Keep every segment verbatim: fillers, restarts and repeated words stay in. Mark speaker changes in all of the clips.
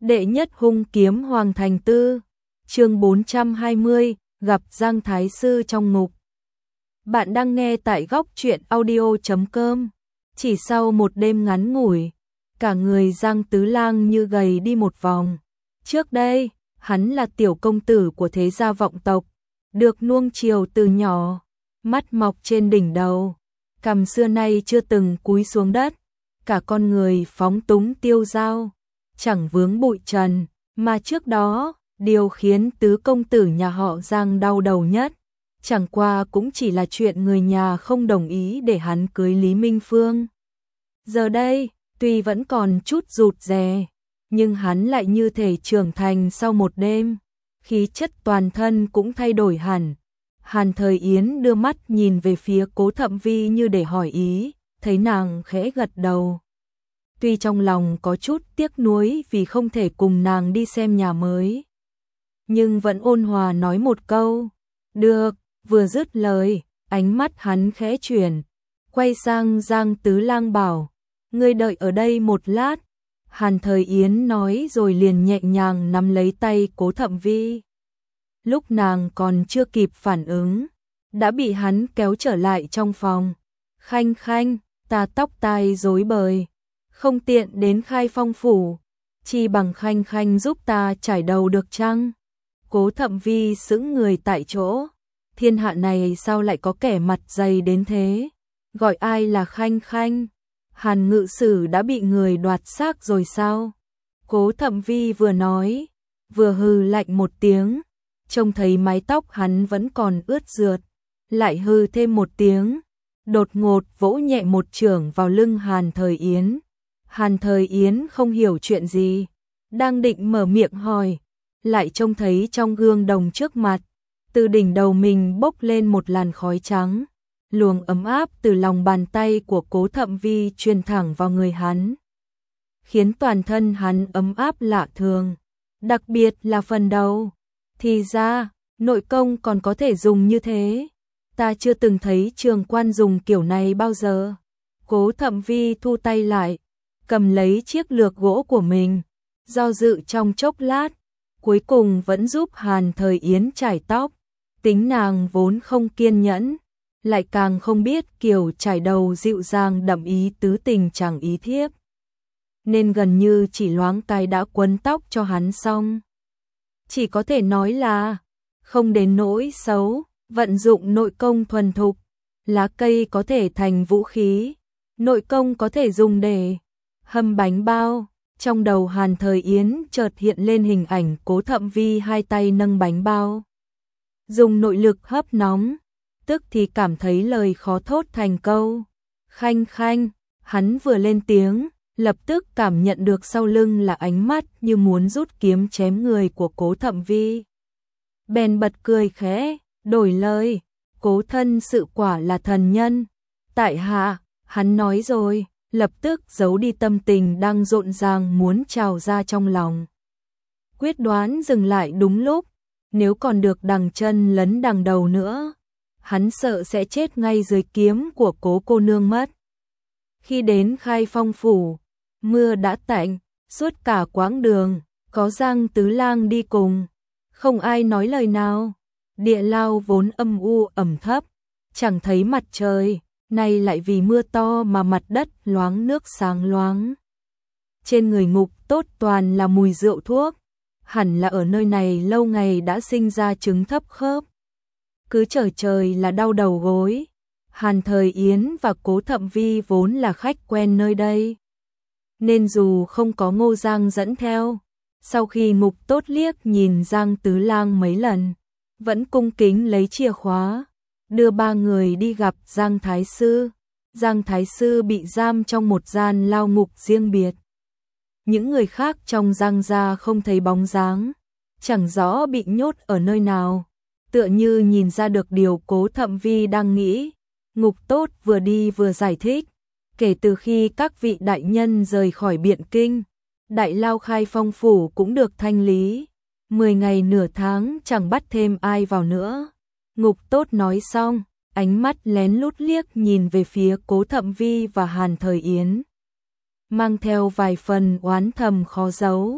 Speaker 1: Đệ nhất hung kiếm Hoàng Thành Tư, chương bốn trăm hai mươi, gặp Giang Thái Sư trong ngục. Bạn đang nghe tại góc truyện audio chấm com. Chỉ sau một đêm ngắn ngủi, cả người Giang Tứ Lang như gầy đi một vòng. Trước đây, hắn là tiểu công tử của thế gia vọng tộc, được nuông chiều từ nhỏ, mắt mọc trên đỉnh đầu, cằm xưa nay chưa từng cúi xuống đất, cả con người phóng túng tiêu dao, chẳng vướng bụi trần, mà trước đó, điều khiến tứ công tử nhà họ Giang đau đầu nhất, chẳng qua cũng chỉ là chuyện người nhà không đồng ý để hắn cưới Lý Minh Phương. Giờ đây, tuy vẫn còn chút rụt rè, nhưng hắn lại như thể trưởng thành sau một đêm, khí chất toàn thân cũng thay đổi hẳn. Hàn Thời Yến đưa mắt nhìn về phía Cố Thậm Vi như để hỏi ý, thấy nàng khẽ gật đầu. Tuy trong lòng có chút tiếc nuối vì không thể cùng nàng đi xem nhà mới, nhưng vẫn ôn hòa nói một câu, được, vừa dứt lời, ánh mắt hắn khẽ chuyển, quay sang Giang Tứ Lang bảo, ngươi đợi ở đây một lát. Hàn Thời Yến nói rồi liền nhẹ nhàng nắm lấy tay Cố Thậm Vi. Lúc nàng còn chưa kịp phản ứng, đã bị hắn kéo trở lại trong phòng. Khanh khanh, ta tóc tai rối bời, không tiện đến Khai Phong phủ, chi bằng khanh khanh giúp ta trải đầu được chăng? Cố Thậm Vi sững người tại chỗ, thiên hạ này sao lại có kẻ mặt dày đến thế? Gọi ai là khanh khanh? Hàn ngự sử đã bị người đoạt xác rồi sao? Cố Thậm Vi vừa nói, vừa hừ lạnh một tiếng, trông thấy mái tóc hắn vẫn còn ướt rượt, lại hừ thêm một tiếng, đột ngột vỗ nhẹ một chưởng vào lưng Hàn Thời Yến. Hàn Thời Yến không hiểu chuyện gì, đang định mở miệng hỏi, lại trông thấy trong gương đồng trước mặt, từ đỉnh đầu mình bốc lên một làn khói trắng, luồng ấm áp từ lòng bàn tay của Cố Thậm Vi truyền thẳng vào người hắn, khiến toàn thân hắn ấm áp lạ thường, đặc biệt là phần đầu. Thì ra, nội công còn có thể dùng như thế, ta chưa từng thấy trường quan dùng kiểu này bao giờ. Cố Thậm Vi thu tay lại, cầm lấy chiếc lược gỗ của mình, do dự trong chốc lát, cuối cùng vẫn giúp Hàn Thời Yến chải tóc. Tính nàng vốn không kiên nhẫn, lại càng không biết kiểu chải đầu dịu dàng đậm ý tứ tình chẳng ý thiếp, nên gần như chỉ loáng cái đã quấn tóc cho hắn xong. Chỉ có thể nói là không đến nỗi xấu, vận dụng nội công thuần thục, lá cây có thể thành vũ khí, nội công có thể dùng để hâm bánh bao. Trong đầu Hàn Thời Yến chợt hiện lên hình ảnh Cố Thậm Vi hai tay nâng bánh bao, dùng nội lực hấp nóng, tức thì cảm thấy lời khó thốt thành câu. Khanh khanh, hắn vừa lên tiếng, lập tức cảm nhận được sau lưng là ánh mắt như muốn rút kiếm chém người của Cố Thậm Vi. Bèn bật cười khẽ, đổi lời, Cố thân sự quả là thần nhân. Tại hạ, hắn nói rồi, lập tức giấu đi tâm tình đang rộn ràng muốn trào ra trong lòng. Quyết đoán dừng lại đúng lúc, nếu còn được đằng chân lấn đằng đầu nữa, hắn sợ sẽ chết ngay dưới kiếm của Cố cô nương mất. Khi đến Khai Phong phủ, mưa đã tạnh, suốt cả quãng đường, có Giang Tứ Lang đi cùng, không ai nói lời nào. Địa lao vốn âm u ẩm thấp, chẳng thấy mặt trời, nay lại vì mưa to mà mặt đất loáng nước sáng loáng. Trên người Ngục Tốt toàn là mùi rượu thuốc, hẳn là ở nơi này lâu ngày đã sinh ra chứng thấp khớp. Cứ trời trời là đau đầu gối. Hàn Thời Yến và Cố Thậm Vi vốn là khách quen nơi đây, nên dù không có Ngô Giang dẫn theo, sau khi Ngục Tốt liếc nhìn Giang Tứ Lang mấy lần, vẫn cung kính lấy chìa khóa, đưa ba người đi gặp Giang Thái Sư. Giang Thái Sư bị giam trong một gian lao ngục riêng biệt. Những người khác trong Giang gia không thấy bóng dáng, chẳng rõ bị nhốt ở nơi nào, tựa như nhìn ra được điều Cố Thậm Vi đang nghĩ. Ngục Tốt vừa đi vừa giải thích, kể từ khi các vị đại nhân rời khỏi Biện Kinh, đại lao Khai Phong phủ cũng được thanh lý, mười ngày nửa tháng chẳng bắt thêm ai vào nữa. Ngục Tốt nói xong, ánh mắt lén lút liếc nhìn về phía Cố Thậm Vi và Hàn Thời Yến, mang theo vài phần oán thầm khó giấu.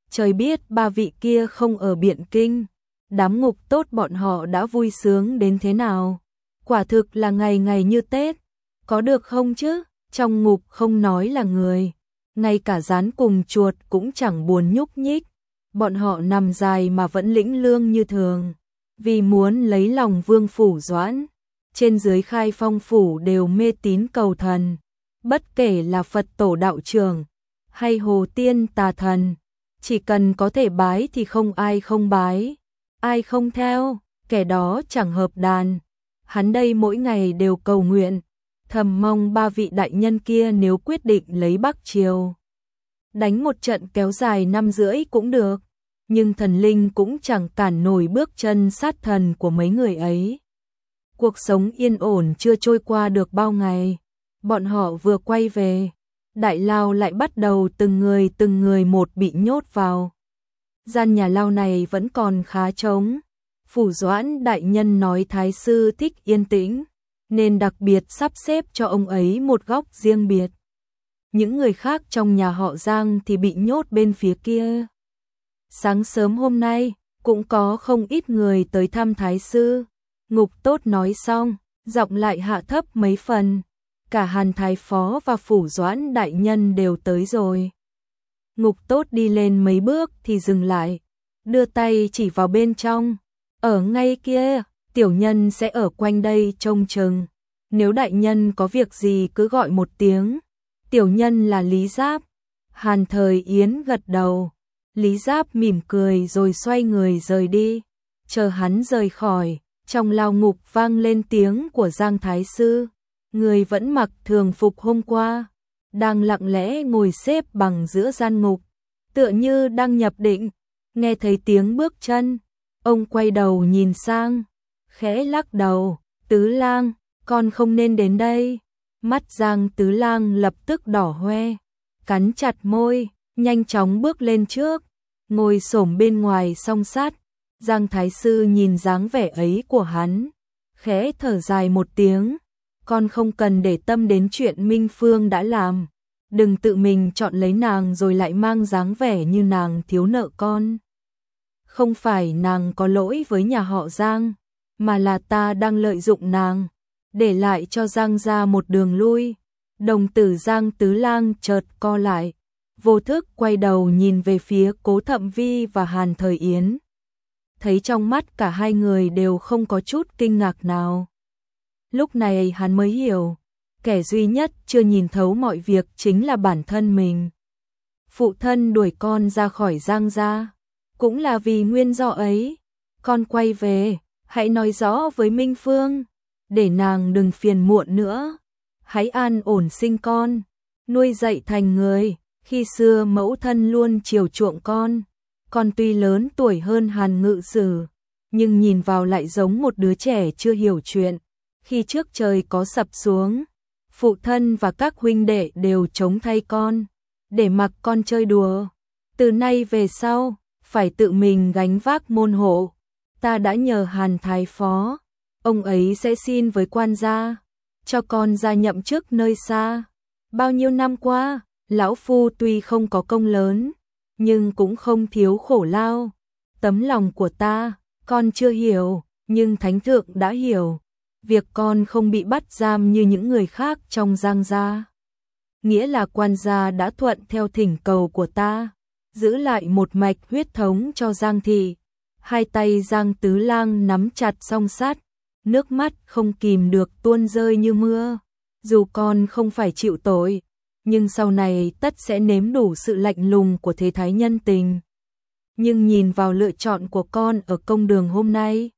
Speaker 1: Trời biết ba vị kia không ở Biện Kinh, đám ngục tốt bọn họ đã vui sướng đến thế nào. Quả thực là ngày ngày như Tết, có được không chứ? Trong ngục không nói là người, ngay cả rắn cùng chuột cũng chẳng buồn nhúc nhích. Bọn họ nằm dài mà vẫn lĩnh lương như thường, vì muốn lấy lòng Vương Phủ Doãn. Trên dưới Khai Phong phủ đều mê tín cầu thần, bất kể là Phật tổ đạo trưởng hay Hồ Tiên tà thần, chỉ cần có thể bái thì không ai không bái, ai không theo, kẻ đó chẳng hợp đàn. Hắn đây mỗi ngày đều cầu nguyện, thầm mong ba vị đại nhân kia nếu quyết định lấy Bắc Triều, đánh một trận kéo dài năm rưỡi cũng được, nhưng thần linh cũng chẳng cản nổi bước chân sát thần của mấy người ấy. Cuộc sống yên ổn chưa trôi qua được bao ngày, bọn họ vừa quay về, đại lao lại bắt đầu từng người từng người một bị nhốt vào. Gian nhà lao này vẫn còn khá trống. Phủ Doãn đại nhân nói thái sư thích yên tĩnh, nên đặc biệt sắp xếp cho ông ấy một góc riêng biệt. Những người khác trong nhà họ Giang thì bị nhốt bên phía kia. Sáng sớm hôm nay, cũng có không ít người tới thăm thái sư. Ngục tốt nói xong, giọng lại hạ thấp mấy phần. Cả Hàn thái phó và Phủ Doãn đại nhân đều tới rồi. Ngục tốt đi lên mấy bước thì dừng lại, đưa tay chỉ vào bên trong. Ở ngay kia, tiểu nhân sẽ ở quanh đây trông chừng. Nếu đại nhân có việc gì cứ gọi một tiếng. Tiểu nhân là Lý Giáp. Hàn Thời Yến gật đầu. Lý Giáp mỉm cười rồi xoay người rời đi. Chờ hắn rời khỏi, trong lao ngục vang lên tiếng của Giang Thái Sư. Người vẫn mặc thường phục hôm qua, đang lặng lẽ ngồi xếp bằng giữa gian ngục, tựa như đang nhập định. Nghe thấy tiếng bước chân, ông quay đầu nhìn sang, khẽ lắc đầu. Tứ Lang, con không nên đến đây. Mắt Giang Tứ Lang lập tức đỏ hoe, cắn chặt môi, nhanh chóng bước lên trước, ngồi xổm bên ngoài song sắt. Giang Thái Sư nhìn dáng vẻ ấy của hắn, khẽ thở dài một tiếng. Con không cần để tâm đến chuyện Minh Phương đã làm, đừng tự mình chọn lấy nàng rồi lại mang dáng vẻ như nàng thiếu nợ con. Không phải nàng có lỗi với nhà họ Giang, mà là ta đang lợi dụng nàng, để lại cho Giang gia một đường lui. Đồng tử Giang Tứ Lang chợt co lại, vô thức quay đầu nhìn về phía Cố Thậm Vi và Hàn Thời Yến. Thấy trong mắt cả hai người đều không có chút kinh ngạc nào. Lúc này hắn mới hiểu, kẻ duy nhất chưa nhìn thấu mọi việc chính là bản thân mình. Phụ thân đuổi con ra khỏi Giang gia, cũng là vì nguyên do ấy. Con quay về, hãy nói rõ với Minh Phương, để nàng đừng phiền muộn nữa. Hãy an ổn sinh con, nuôi dạy thành người. Khi xưa mẫu thân luôn chiều chuộng con, con tuy lớn tuổi hơn Hàn Ngự Sử, nhưng nhìn vào lại giống một đứa trẻ chưa hiểu chuyện. Khi trước trời có sập xuống, phụ thân và các huynh đệ đều chống thay con, để mặc con chơi đùa. Từ nay về sau, phải tự mình gánh vác môn hộ. Ta đã nhờ Hàn Thái Phó, ông ấy sẽ xin với quan gia, cho con ra nhậm chức nơi xa. Bao nhiêu năm qua, lão phu tuy không có công lớn, nhưng cũng không thiếu khổ lao. Tấm lòng của ta, con chưa hiểu, nhưng Thánh Thượng đã hiểu. Việc con không bị bắt giam như những người khác trong Giang gia, nghĩa là quan gia đã thuận theo thỉnh cầu của ta, giữ lại một mạch huyết thống cho Giang thị. Hai tay Giang Tứ Lang nắm chặt song sắt, nước mắt không kìm được tuôn rơi như mưa. Dù con không phải chịu tội, nhưng sau này tất sẽ nếm đủ sự lạnh lùng của thế thái nhân tình. Nhưng nhìn vào lựa chọn của con ở công đường hôm nay,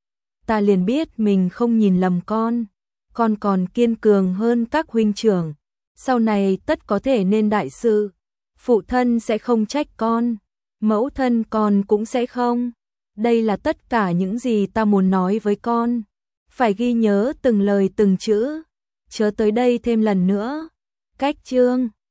Speaker 1: ta liền biết mình không nhìn lầm con. Con còn kiên cường hơn các huynh trưởng, sau này tất có thể nên đại sự. Phụ thân sẽ không trách con, mẫu thân con cũng sẽ không. Đây là tất cả những gì ta muốn nói với con. Phải ghi nhớ từng lời từng chữ, chớ tới đây thêm lần nữa. Cách chương